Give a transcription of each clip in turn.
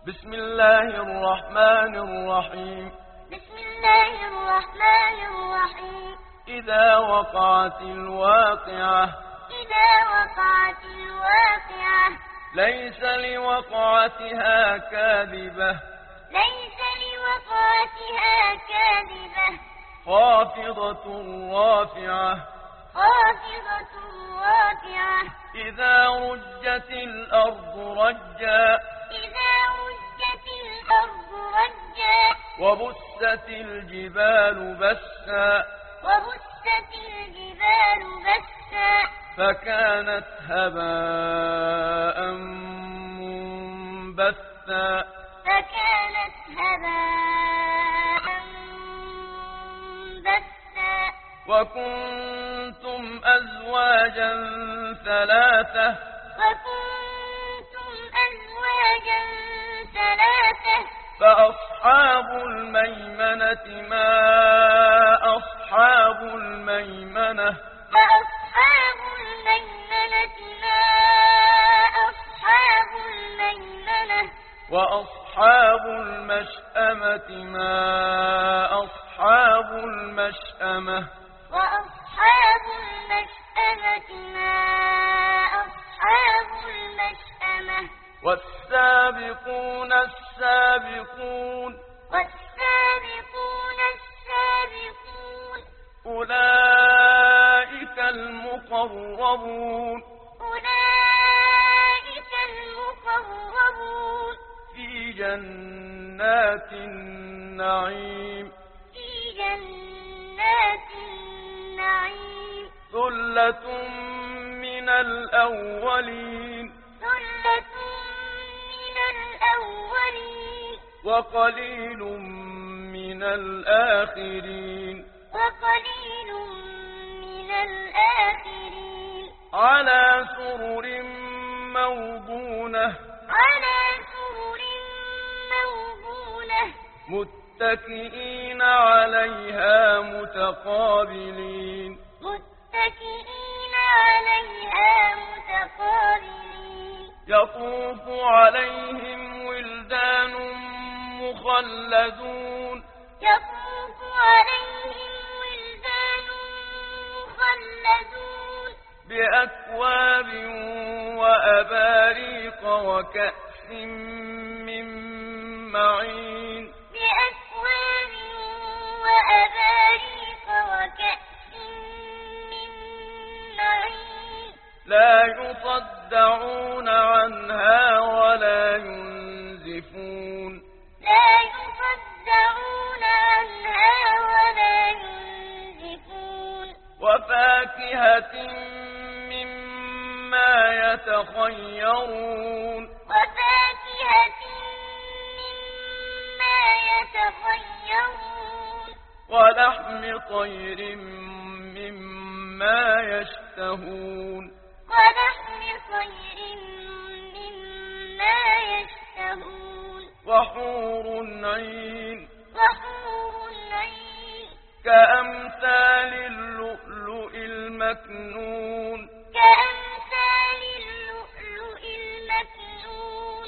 بسم الله الرحمن الرحيم. بسم الله الرحمن الرحيم. إذا وقعت الواقعة. إذا وقعت الواقعة. ليس لوقعتها كاذبة. ليس لوقعتها كاذبة. خافضة رافعة. خافضة رافعة. إذا رجت الأرض رجا. إذا رجت الأرض رجا. وبست الجبال بسا. وبست الجبال بسا. فكانت هباء منبثا. فكانت هباء منبثا. وكنتم أزواجا ثلاثة. وكنتم أزواجا ثلاثة. فأصحاب الميمنة ما أصحاب الميمنة. فأصحاب الميمنة ما أصحاب الميمنة. وأصحاب المشأمة ما أصحاب المشأمة. وأصحاب المشأمة ما أصحاب المشأمة. والسابقون السابقون. والسابقون السابقون. أولئك المقربون. أولئك المقربون. في جنات النعيم. في جنات النعيم. ثلة من الأولين. ثلة من الأولين. وقليل من الآخرين. وقليل من الآخرين. على سرر موضونة. على سرر موضونة. متكئين عليها متقابلين. متكئين عليها متقابلين. يطوف عليهم ولدان مخلدون. يطوف عليهم ولدان مخلدون. بأكواب وأباريق وكأس من معين. بأكواب وأباريق وكأس من معين. لا يصدعون عنها ولا ينزفون. لا يصدعون عنها ولا ينزفون. وفاكهة مما يتخيرون. وفاكهة مما يتخيرون. ولحم طير مما يشتهون. ولحم طير مما يشتهون. وحور عين. وحور عين. كأمثال اللؤلؤ المكنون. كأمثال اللؤلؤ المكنون.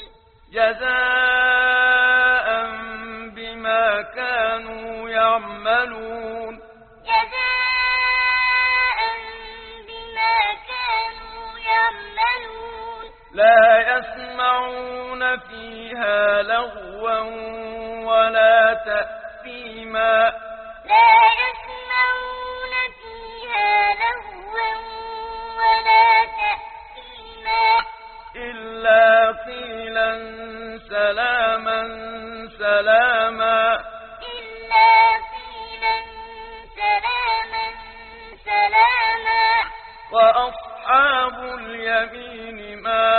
جزاء بما كانوا يعملون. جزاء بما كانوا يعملون. لا يسمعون فيها لغوا ولا تأثيما. لا يسمعون فيها لغوا ولا تأثيما. إلا قيلا سلاما سلاما. إلا قيلا سلاما سلاما. وأصحاب اليمين ما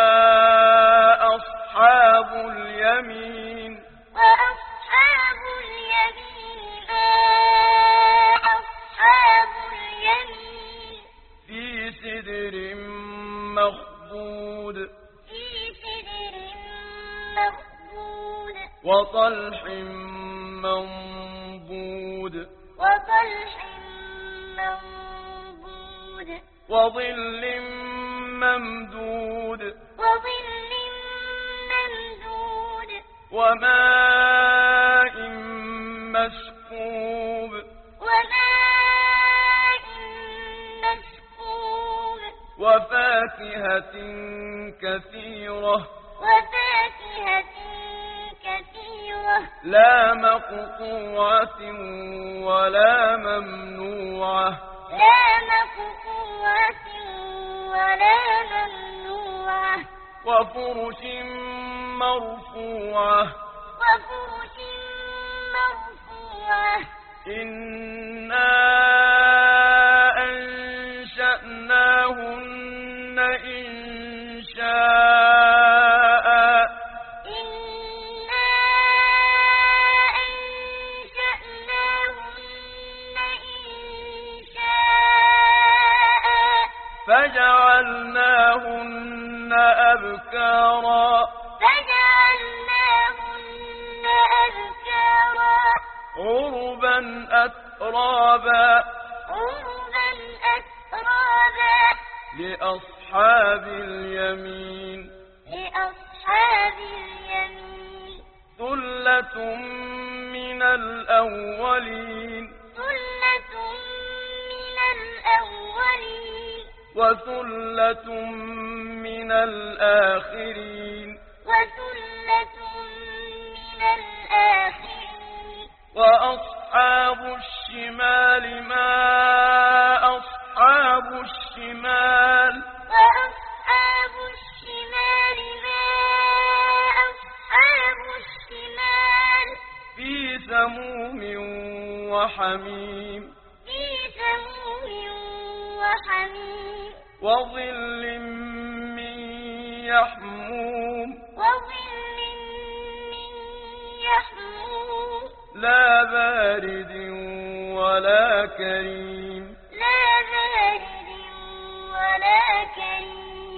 أصحاب اليمين. وأصحاب اليمين ما أصحاب اليمين. في سدر مخضود. في سدر مخضود. وطلح منضود. وطلح منضود. وظل ممدود. وظل ممدود. وماء مسكوب وماء مسكوب وفاكهة كثيرة وفاكهة كثيرة لا مقطوعة ولا ممنوعة لا مقطوعة ولا ممنوعة وفرش مرفوعة وفرش مرفوعة إنا أنشأناهن إنشاء إنا أنشأناهن إنشاء فجعلناهن أبكارا فجعلناهن أبكارا عربا أترابا عربا أترابا لأصحاب اليمين لأصحاب اليمين ثلة من الأولين ثلة من الأولين وثلة من الآخرين وثلة من الآخرين وأصحاب الشمال ما أصحاب الشمال وأصحاب الشمال ما أصحاب الشمال في سموم وحميم في سموم وحميم وظل من يحموم وظل من يحموم لا بارد ولا كريم لا بارد ولا كريم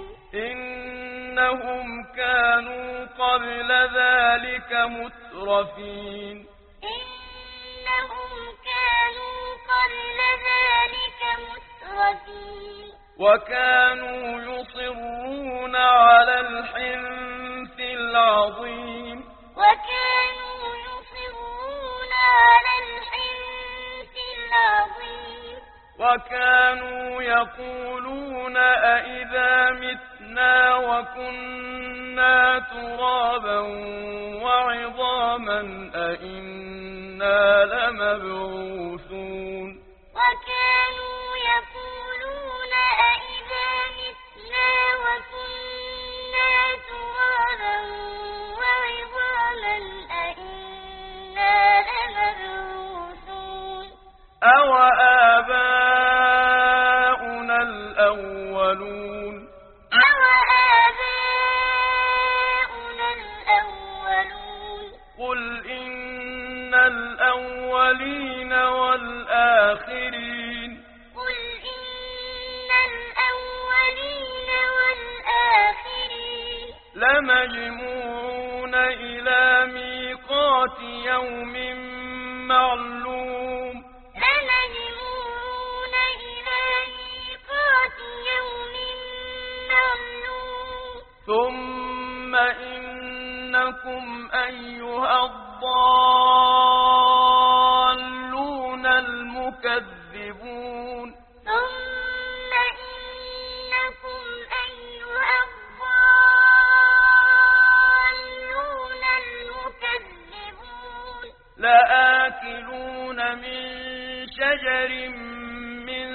إنهم كانوا قبل ذلك مترفين إنهم كانوا قبل ذلك مترفين وكانوا يصرون على الحنث العظيم وكانوا يصرون على الحنث العظيم وكانوا يقولون أإذا متنا وكنا ترابا وعظاما أإنا لمبعوثون وكانوا يقولون أإذا متنا وكنا ترابا وعظاما أإنا لمبعوثون أوآباؤنا الأولون أوآباؤنا الأولون قل إن الأولين والآخرين قل إن الأولين والآخرين لمجموعون إلى ميقات يوم معلوم لمجموعون إلى ميقات يوم معلوم ثم إنكم أيها الضالون المكذبون ثم إنكم أيها الضالون المكذبون لآكلون من شجر من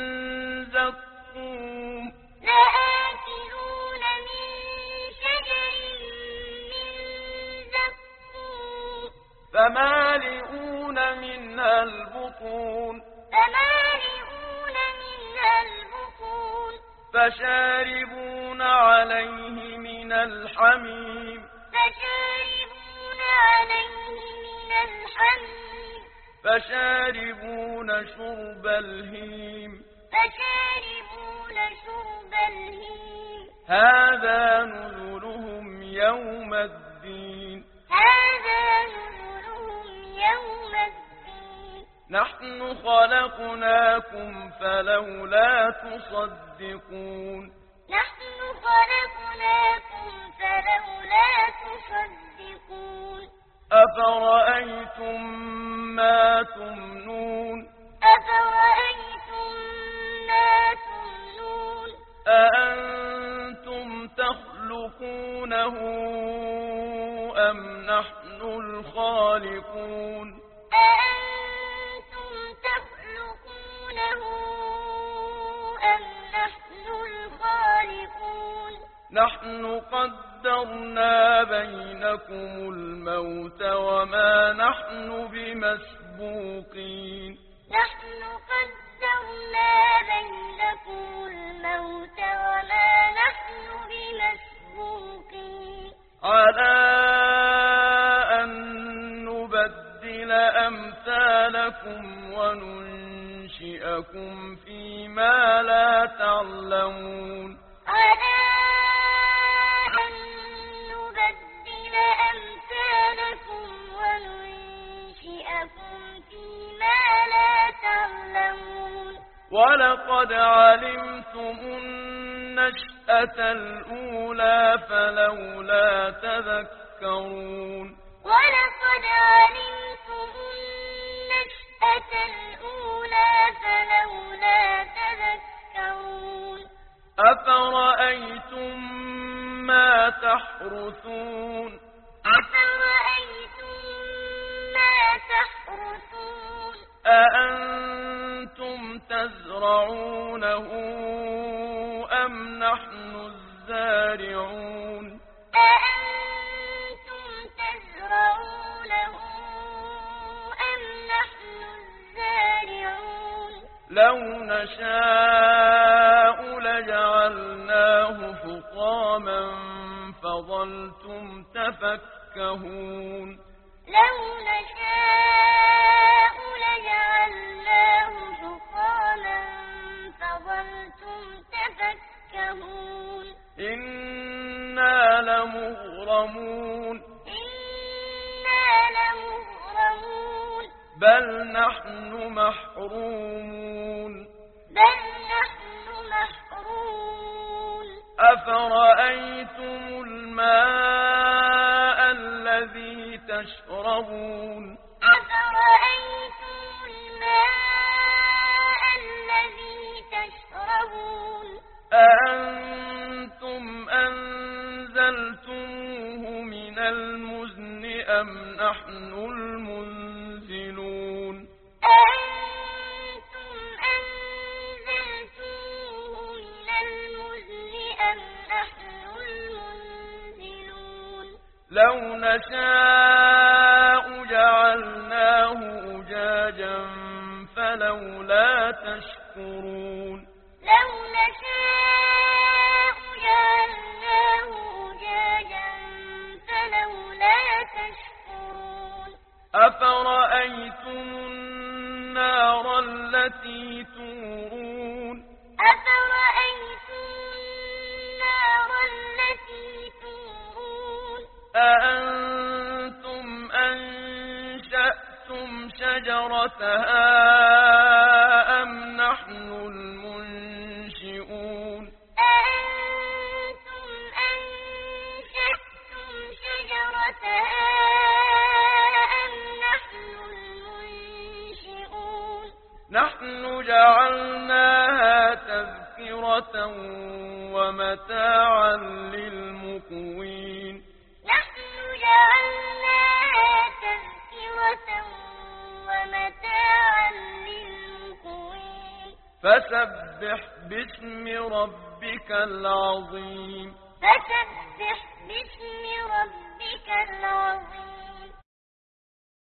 زقوم لآكلون من شجر من زقوم فمالئون منها البطون فمالئون منها البطون فشاربون عليه من الحميم فشاربون عليه من الحميم فشاربون شرب الهيم فشاربون شرب الهيم هذا نزلهم يوم الدين هذا نزلهم يوم الدين نحن خلقناكم فلولا تصدقون نحن خلقناكم فلولا تصدقون أفرأيتم ما تمنون أفرأيتم ما تمنون أأنتم تخلقونه أم نحن الخالقون أأنتم تخلقونه أم نحن الخالقون نحن قدرنا بينكم الموت وما نحن بمسبوقين نحن قدرنا بينكم الموت وما نحن بمسبوقين على أن نبدل أمثالكم وننشئكم فيما لا تعلمون على أن نبدل أمثالكم وننشئكم فيما لا تعلمون ولقد علمتم النشأة الأولى فلولا تذكرون ولقد علمتم النشأة الأولى فلولا تذكرون أفرأيتم ما تحرثون أفرأيتم ما تحرثون أأنتم تزرعونه أم نحن الزارعون أأنتم تزرعونه أم نحن الزارعون لو نشاء لجعلناه حطاما فظلتم تفكهون لو نشاء لجعلناه حطاما فظلتم تفكهون إنا لمغرمون إنا لمغرمون بل نحن محرومون بل نحن محرومون أفرأيتم الماء الذي تشربون أفرأيتم الماء الذي تشربون أأنتم أنزلتموه من المزن أم نحن المنزلون أأنتم أنزلتموه من المزن أم نحن المنزلون لو نشاء جعلناه أجاجا فلولا تشكرون لو نشاء جعلناه أجاجا فلولا تشكرون أفرأيتم النار التي تورون أفرأيتم النار التي تورون أأنتم أنشأتم شجرتها أم نحن المنشئون أأنتم أنشأتم شجرتها أم نحن المنشئون نحن جعلناها تذكرة ومتاعا للمقوين نحن جعلناها تذكرة ومتاعا للمقوين فسبح باسم ربك العظيم فسبح باسم